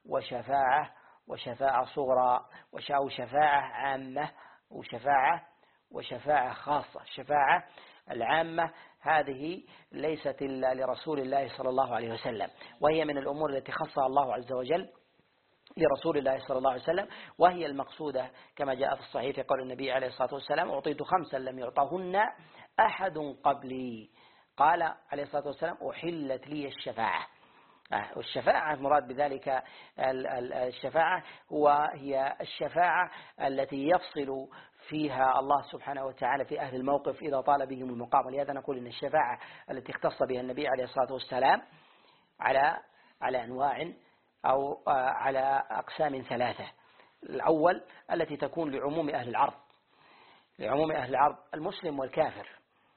وشفاعة صغرى، أو شفاعة عامة وشفاعة خاصة. الشفاعة العامة هذه ليست إلا لرسول الله صلى الله عليه وسلم، وهي من الأمور التي خصها الله عز وجل لرسول الله صلى الله عليه وسلم، وهي المقصودة كما جاء في الصحيح في قول النبي عليه الصلاة والسلام: أعطيت 5 لم يعطهن أحد قبلي. قال عليه الصلاة والسلام: أحلت لي الشفاعة. والشفاعة المراد بذلك الشفاعة هي الشفاعة التي يفصل فيها الله سبحانه وتعالى في أهل الموقف إذا طال بهم المقام. ولهذا نقول إن الشفاعة التي اختص بها النبي عليه الصلاة والسلام على أنواع أو على أقسام 3. الأول التي تكون لعموم أهل العرض، المسلم والكافر،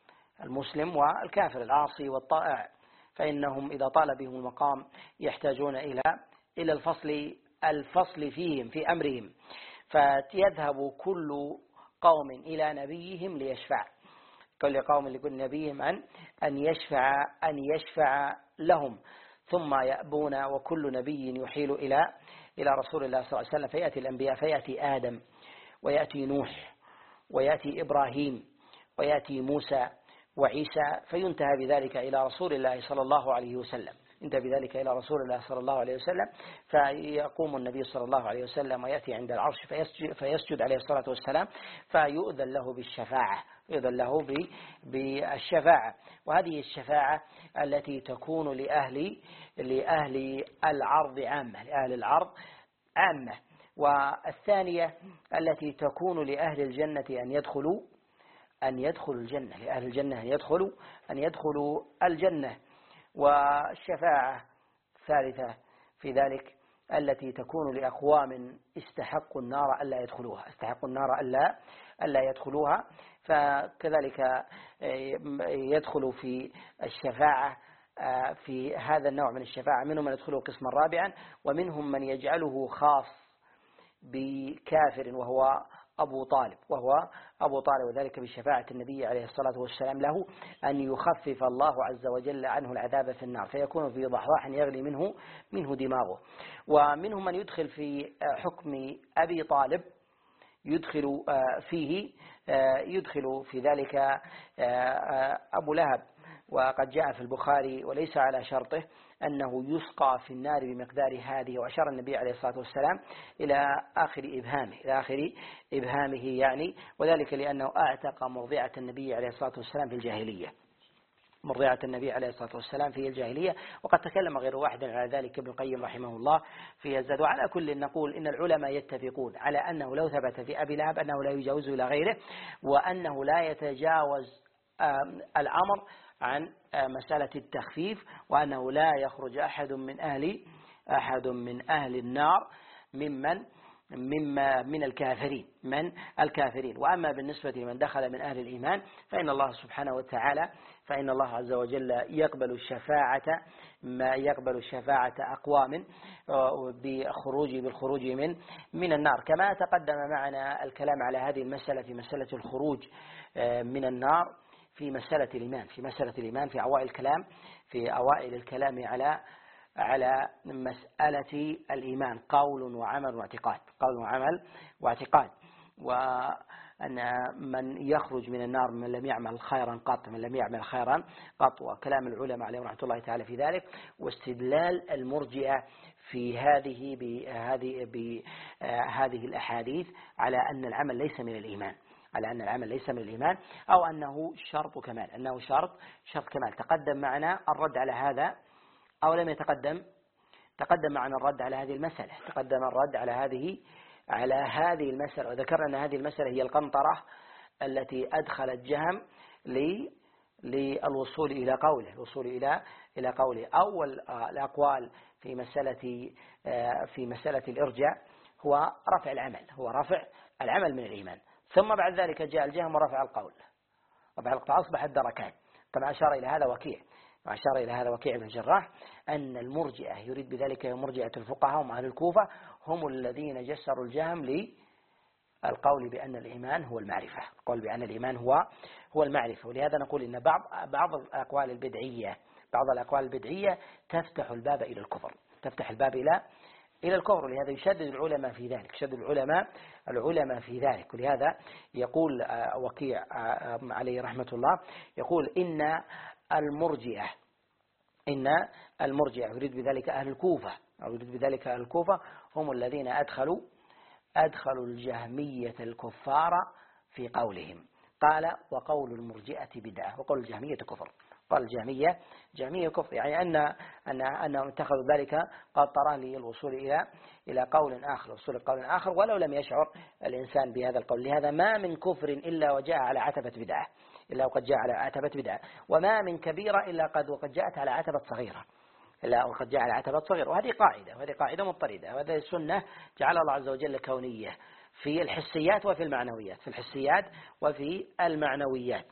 العاصي والطائع، فإنهم إذا طال بهم المقام يحتاجون إلى الفصل فيهم في أمرهم، فيذهب كل قوم إلى نبيهم ليشفع، كل قوم لكل نبيهم أن يشفع لهم، ثم يأبون، وكل نبي يحيل إلى رسول الله صلى الله عليه وسلم، فيأتي الأنبياء، فيأتي آدم ويأتي نوح ويأتي إبراهيم ويأتي موسى وعيسى، فينتهى بذلك إلى رسول الله صلى الله عليه وسلم، فيقوم النبي صلى الله عليه وسلم ويأتي عند العرش فيسجد عليه الصلاة والسلام، فيؤذن له بالشفاعة. وهذه الشفاعة التي تكون لأهل العرض عامة. والثانية التي تكون لأهل الجنة أن يدخلوا الجنة، لأهل الجنة أن يدخلوا الجنة. والشفاعة الثالثة في ذلك التي تكون لأقوام استحقوا النار ألا يدخلوها، فكذلك يدخل في الشفاعة في هذا النوع من الشفاعة منهم من يدخله قسما رابعا، ومنهم من يجعله خاص بكافر وهو أبو طالب، وذلك بشفاعة النبي عليه الصلاة والسلام له أن يخفف الله عز وجل عنه العذاب في النار، فيكون في ضحضاح يغلي منه دماغه. ومنهم من يدخل في حكم أبي طالب، يدخل في ذلك أبو لهب، وقد جاء في البخاري وليس على شرطه أنه يسقى في النار بمقدار هذه، وأشار النبي عليه الصلاة والسلام إلى آخر إبهامه يعني، وذلك لأنه أعتق مرضعة النبي عليه الصلاة والسلام في الجاهلية. وقد تكلم غير واحد على ذلك ابن القيم رحمه الله في الزاد. وعلى كل نقول إن العلماء يتفقون على أنه لو ثبت في أبي لهب أنه لا يجاوزه إلى غيره، وأنه لا يتجاوز الأمر عن مسألة التخفيف، وأنه لا يخرج أحد من أهل النار من الكافرين. وأما بالنسبة لمن دخل من أهل الإيمان فإن الله عز وجل يقبل الشفاعة أقوام بالخروج من النار، كما تقدم معنا الكلام على هذه المسألة في مسألة الخروج من النار في مسألة الإيمان في أوائل الكلام على مسألة الإيمان، قول وعمل واعتقاد. وأن من يخرج من النار من لم يعمل خيرا قط، وكلام العلماء عليهم رحمة الله تعالى في ذلك، واستدلال المرجئة في هذه الأحاديث على أن العمل ليس من الإيمان، أو أنه شرط كمال. تقدم معنا الرد على هذا أو لم يتقدم؟ تقدم معنا الرد على هذه المسألة، على هذه المسألة، وذكرنا أن هذه المسألة هي القنطرة التي أدخلت جهم للوصول إلى قوله. أول الأقوال في مسألة الإرجاء هو رفع العمل من الإيمان، ثم بعد ذلك جاء الجهم ورفع القول، أصبحت دركات، كما أشار إلى هذا وكيع وأشار إلى هذا وكيع بن الجراح، أن المرجئة يريد بذلك مرجئة الفقهاء هم أهل الكوفة، هم الذين جسروا الجهم للقول بأن الإيمان هو المعرفة، القول بأن الإيمان هو المعرفة. ولهذا نقول إن بعض الأقوال البدعية تفتح الباب إلى الكفر، تفتح الباب إلى الكفر. لهذا يشدد العلماء في ذلك، يشدد العلماء في ذلك. ولهذا يقول وكيع عليه رحمة الله، يقول إن المرجئة يريد بذلك أهل الكوفة، أو يريد بذلك أهل الكوفة هم الذين أدخلوا الجهمية الكفار في قولهم. قال وقول المرجئة بدعة وقول الجهمية كفر. قال جهمية كفر، يعني أنهم اتخذوا ذلك قطرة للوصول إلى قول آخر، وصول قول آخر ولو لم يشعر الإنسان بهذا القول. لهذا ما من كفر إلا وجاء على عتبة بدعة، إلا وقد جاء على عتبة بدعة، وما من كبيرة إلا وقد جاءت على عتبة صغيرة، إلا وقد جاء على عتبة صغيرة. وهذه قاعدة مضطردة، وهذه السنة جعل الله عز وجل كونية في الحسيات وفي المعنويات، في الحسيات وفي المعنويات.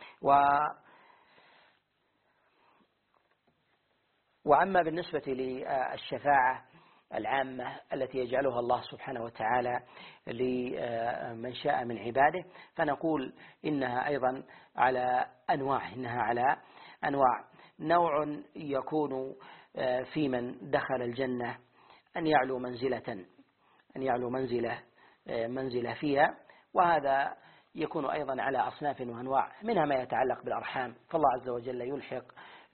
وأما بالنسبة للشفاعة العامة التي يجعلها الله سبحانه وتعالى لمن شاء من عباده، فنقول إنها أيضا على أنواع. نوع يكون في من دخل الجنة أن يعلو منزلة فيها، وهذا يكون أيضا على أصناف وأنواع، منها ما يتعلق بالأرحام، فالله عز وجل يلحق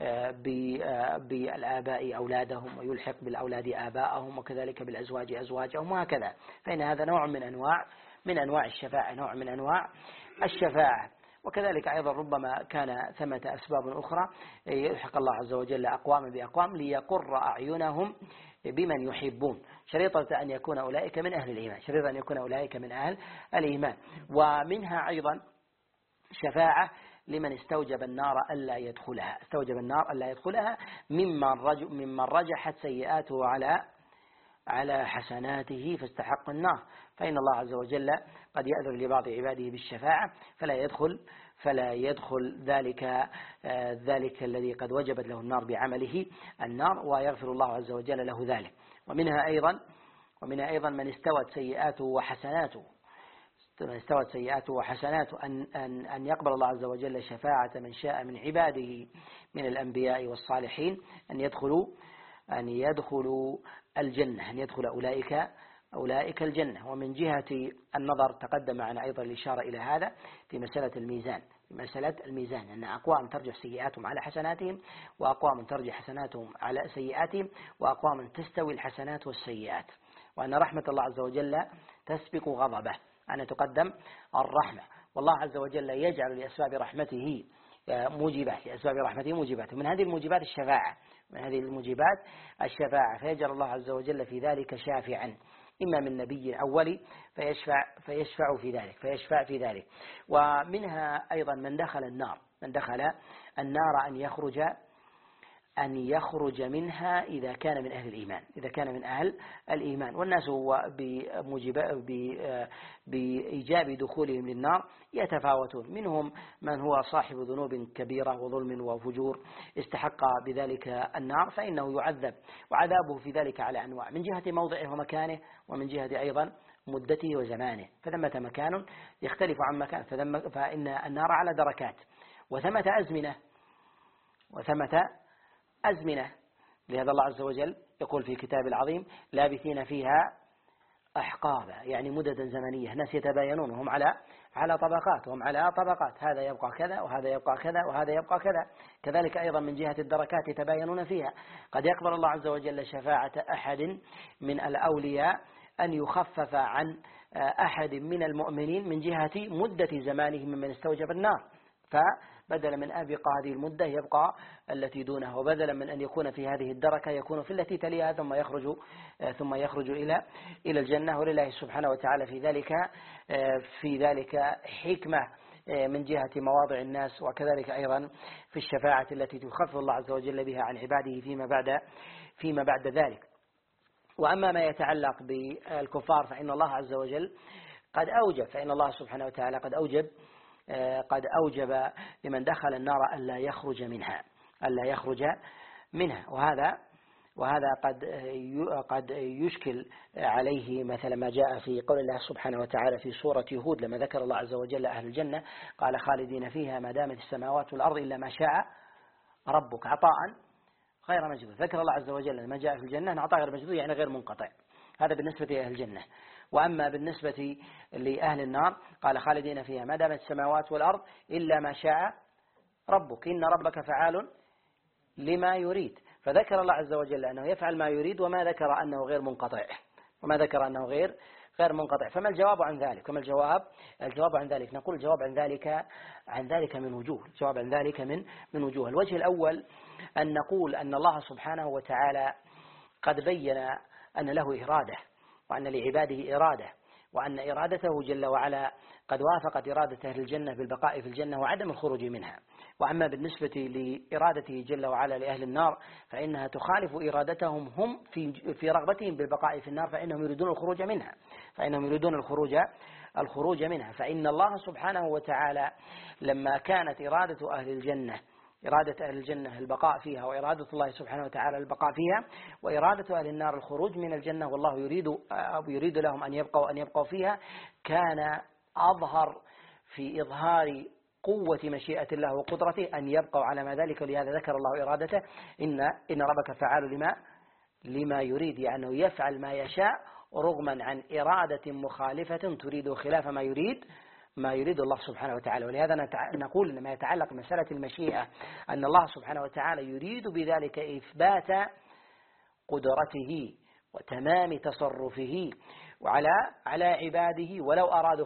بالآباء أولادهم، ويلحق بالأولاد آباءهم، وكذلك بالأزواج أزواجهم، وهكذا. فإن هذا نوع من أنواع الشفاعة، نوع من أنواع الشفاعة. وكذلك أيضا ربما كان ثمة أسباب أخرى يلحق الله عز وجل أقوام بأقوام ليقر أعينهم بمن يحبون، شريطة أن يكون أولئك من أهل الإيمان، شريطة أن يكون أولئك من أهل الإيمان. ومنها أيضا شفاعة لمن استوجب النار ألا يدخلها ممن رجحت سيئاته على حسناته فاستحق النار، فإن الله عز وجل قد يأذن لبعض عباده بالشفاعة فلا يدخل ذلك الذي قد وجبت له النار بعمله النار، ويغفر الله عز وجل له ذلك. ومنها أيضا من استوت سيئاته وحسناته أن يقبل الله عز وجل شفاعة من شاء من عباده من الأنبياء والصالحين أن يدخلوا الجنة، أن يدخل أولئك الجنة. ومن جهة النظر تقدم معنا أيضا الإشارة إلى هذا في مسألة الميزان، أن أقوام ترجح سيئاتهم على حسناتهم، وأقوام ترجح حسناتهم على سيئاتهم، وأقوام تستوي الحسنات والسيئات، وأن رحمة الله عز وجل تسبق غضبه، أن تقدم الرحمة، والله عز وجل يجعل لأسباب رحمته موجبات، من هذه الموجبات الشفاعة، فيجعل الله عز وجل في ذلك شافعا، إما من نبي أولي فيشفع في ذلك. ومنها أيضا من دخل النار أن يخرج منها إذا كان من أهل الإيمان، والناس بإيجاب دخولهم للنار يتفاوتون، منهم من هو صاحب ذنوب كبيرة وظلم وفجور استحق بذلك النار فإنه يعذب، وعذابه في ذلك على أنواع، من جهة موضعه ومكانه، ومن جهة أيضا مدته وزمانه، فثمة مكان يختلف عن مكان، فإن النار على دركات، وثمة أزمنة. لهذا الله عز وجل يقول في كتاب العظيم لابثين فيها أحقابا، يعني مددا زمنية، ناس يتباينون وهم على طبقات، هذا يبقى كذا وهذا يبقى كذا وهذا يبقى كذا. كذلك أيضا من جهة الدركات يتباينون فيها، قد يقبل الله عز وجل شفاعة أحد من الأولياء أن يخفف عن أحد من المؤمنين من جهة مدة زمانه ممن استوجب النار، فبدلا من أن يبقى هذه المدة يبقى التي دونها، وبدلا من أن يكون في هذه الدركة يكون في التي تليها، ثم يخرج إلى الجنة. ولله سبحانه وتعالى في ذلك حكمة من جهة مواضع الناس، وكذلك أيضا في الشفاعة التي تخفف الله عز وجل بها عن عباده فيما بعد ذلك. وأما ما يتعلق بالكفار فإن الله عز وجل فإن الله سبحانه وتعالى قد أوجب لمن دخل النار ألا ألا يخرج منها. وهذا قد يشكل عليه مثل ما جاء في قول الله سبحانه وتعالى في سورة هود لما ذكر الله عز وجل أهل الجنة قال خالدين فيها ما دامت السماوات والأرض إلا ما شاء ربك عطاء غير مجدود. ذكر الله عز وجل ما جاء في الجنة أن عطاء غير مجدود يعني غير منقطع. هذا بالنسبة لأهل الجنة. وأما بالنسبة لأهل النار قال خالدين فيها ما دامت السماوات والأرض إلا ما شاء ربك إن ربك فعال لما يريد. فذكر الله عز وجل أنه يفعل ما يريد وما ذكر أنه غير منقطع غير منقطع. فما الجواب عن ذلك؟ وما الجواب عن ذلك؟ نقول الجواب عن ذلك من وجوه. الجواب عن ذلك من وجوه. الوجه الأول أن نقول أن الله سبحانه وتعالى قد بين أن له إرادة وأن لعباده إرادة وأن إرادته جل وعلا قد وافقت إرادة أهل الجنة بالبقاء في الجنة وعدم الخروج منها. وأما بالنسبة لإرادته جل وعلا لأهل النار فإنها تخالف إرادتهم هم في رغبتهم بالبقاء في النار فإنهم يريدون الخروج منها. فإن الله سبحانه وتعالى لما كانت إرادة أهل الجنة البقاء فيها وإرادة الله سبحانه وتعالى البقاء فيها وإرادة أهل النار الخروج من الجنة والله يريد لهم أن يبقوا فيها كان أظهر في إظهار قوة مشيئة الله وقدرته أن يبقوا على ما ذلك. ولهذا ذكر الله إرادته إن ربك فعال لما يريد يعني أنه يفعل ما يشاء رغما عن إرادة مخالفة تريد خلاف ما يريد الله سبحانه وتعالى. ولهذا نقول لما يتعلق بمسألة المشيئة أن الله سبحانه وتعالى يريد بذلك إثبات قدرته وتمام تصرفه على عباده ولو أرادوا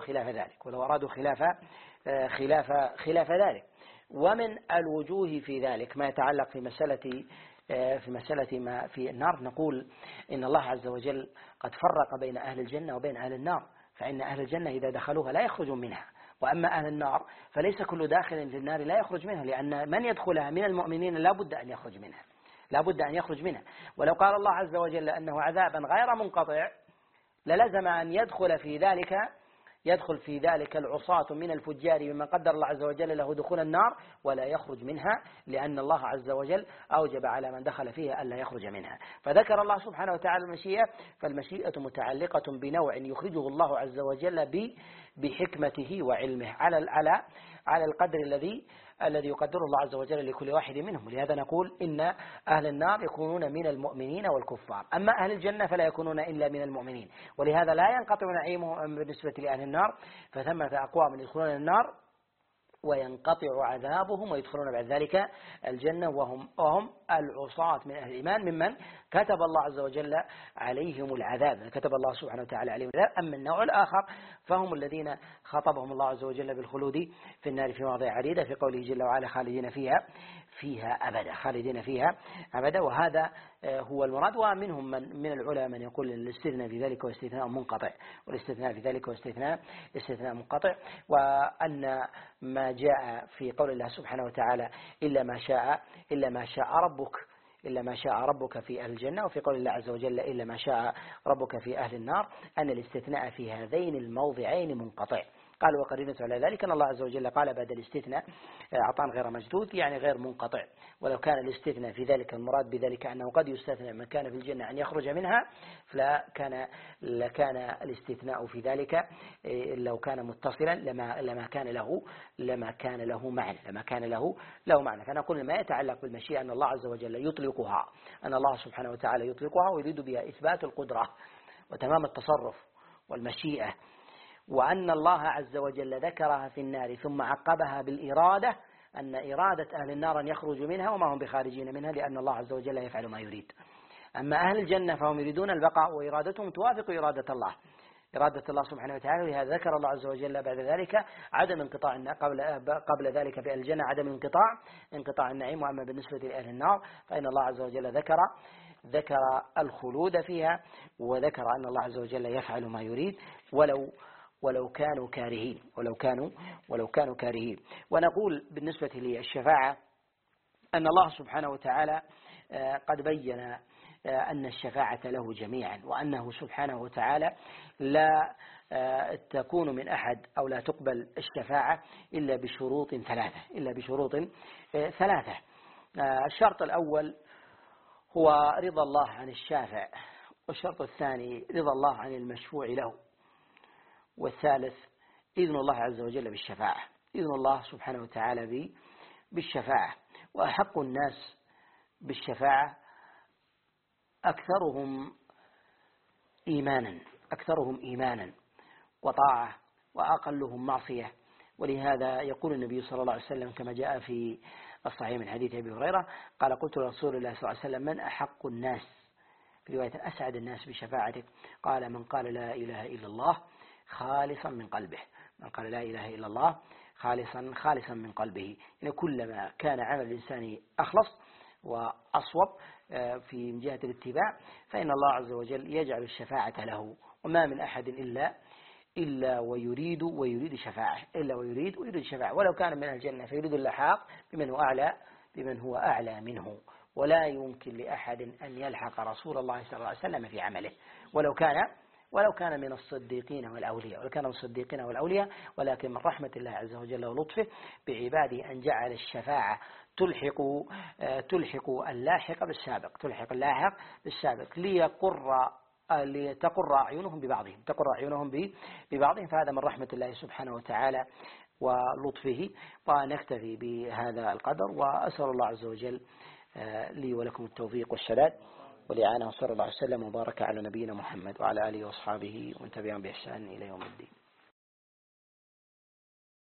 خلاف ذلك. ومن الوجوه في ذلك ما يتعلق في مسألة ما في النار نقول إن الله عز وجل قد فرق بين أهل الجنة وبين أهل النار. فإن أهل الجنة إذا دخلوها لا يخرجون منها وأما أهل النار فليس كل داخل في النار لا يخرج منها لأن من يدخلها من المؤمنين لا بد أن يخرج منها. ولو قال الله عز وجل أنه عذابا غير منقطع للزم أن يدخل في ذلك العصاة من الفجار ممن قدر الله عز وجل له دخول النار ولا يخرج منها لأن الله عز وجل أوجب على من دخل فيها ألا يخرج منها. فذكر الله سبحانه وتعالى المشيئة فالمشيئة متعلقة بنوع يخرجه الله عز وجل بحكمته وعلمه على القدر الذي يقدره الله عز وجل لكل واحد منهم. لهذا نقول إن أهل النار يكونون من المؤمنين والكفار أما أهل الجنة فلا يكونون إلا من المؤمنين. ولهذا لا ينقطع نعيمهم بالنسبة لأهل النار فثمة أقوام يدخلون النار وينقطع عذابهم ويدخلون بعد ذلك الجنة وهم العصاة من أهل الإيمان ممن كتب الله عز وجل عليهم العذاب كتب الله سبحانه وتعالى عليهم العذاب. أما النوع الآخر فهم الذين خاطبهم الله عز وجل بالخلود في النار في مواضع عديدة في قوله جل وعلا خالدين فيها أبدا وهذا هو المراد. ومنهم من العلماء من يقول الاستثناء في ذلك واستثناء منقطع والاستثناء في ذلك استثناء منقطع وأن ما جاء في قول الله سبحانه وتعالى إلا ما شاء ربك في أهل الجنة وفي قول الله عز وجل إلا ما شاء ربك في أهل النار أن الاستثناء في هذين الموضعين منقطع. قال وقرينة على ذلك أن الله عز وجل قال بعد الاستثناء عطاء غير مجدود يعني غير منقطع. ولو كان الاستثناء في ذلك المراد بذلك أنه قد يستثنى من كان في الجنة أن يخرج منها لكان الاستثناء في ذلك لو كان متصلا لما كان له معنى. فنقول ما يتعلق بالمشيئة أن الله عز وجل يطلقها أن الله سبحانه وتعالى يطلقها ويريد بها إثبات القدرة وتمام التصرف والمشيئة وأن الله عز وجل ذكرها في النار ثم عقبها بالإرادة أن إرادة أهل النار أن يخرجوا منها وما هم بخارجين منها لأن الله عز وجل يفعل ما يريد. أما أهل الجنة فهم يريدون البقاء وإرادتهم توافق إرادة الله سبحانه وتعالى. ولهذا ذكر الله عز وجل بعد ذلك عدم انقطاع قبل ذلك في أهل الجنة عدم انقطاع النعيم. وأما بالنسبة لأهل النار فإن الله عز وجل ذكر الخلود فيها وذكر أن الله عز وجل يفعل ما يريد ولو كانوا كارهين. ونقول بالنسبة للشفاعة أن الله سبحانه وتعالى قد بين أن الشفاعة له جميعا وأنه سبحانه وتعالى لا تكون من أحد أو لا تقبل الشفاعة إلا بشروط ثلاثة الشرط الأول هو رضا الله عن الشافع، والشرط الثاني رضا الله عن المشفوع له، والثالث إذن الله عز وجل بالشفاعة، إذن الله سبحانه وتعالى بالشفاعة. وأحق الناس بالشفاعة أكثرهم إيمانا وطاعة وأقلهم معصية. ولهذا يقول النبي صلى الله عليه وسلم كما جاء في الصحيح من حديث أبي هريرة قال: قلت لرسول الله صلى الله عليه وسلم: من أحق الناس، في رواية أسعد الناس بشفاعتك؟ قال: من قال لا إله إلا الله خالصا من قلبه. من قال لا إله إلا الله خالصا من قلبه. يعني كلما كان عمل الإنسان أخلص وأصوب في جهة الاتباع فإن الله عز وجل يجعل الشفاعة له. وما من أحد إلا ويريد شفاعة، ولو كان من الجنة فيريد اللحاق بمن هو أعلى منه. ولا يمكن لأحد أن يلحق رسول الله صلى الله عليه وسلم في عمله ولو كان من الصديقين والأولياء، ولكن من رحمة الله عز وجل ولطفه بعباده أن جعل الشفاعة تلحق اللاحق بالسابق لتقر أعينهم ببعضهم، فهذا من رحمة الله سبحانه وتعالى ولطفه. ونكتفي بهذا القدر، وأسأل الله عز وجل لي ولكم التوفيق والسداد والإعانة، وصلى الله وسلم وبارك على نبينا محمد وعلى آله وأصحابه ومن تبعهم بإحسان إلى يوم الدين.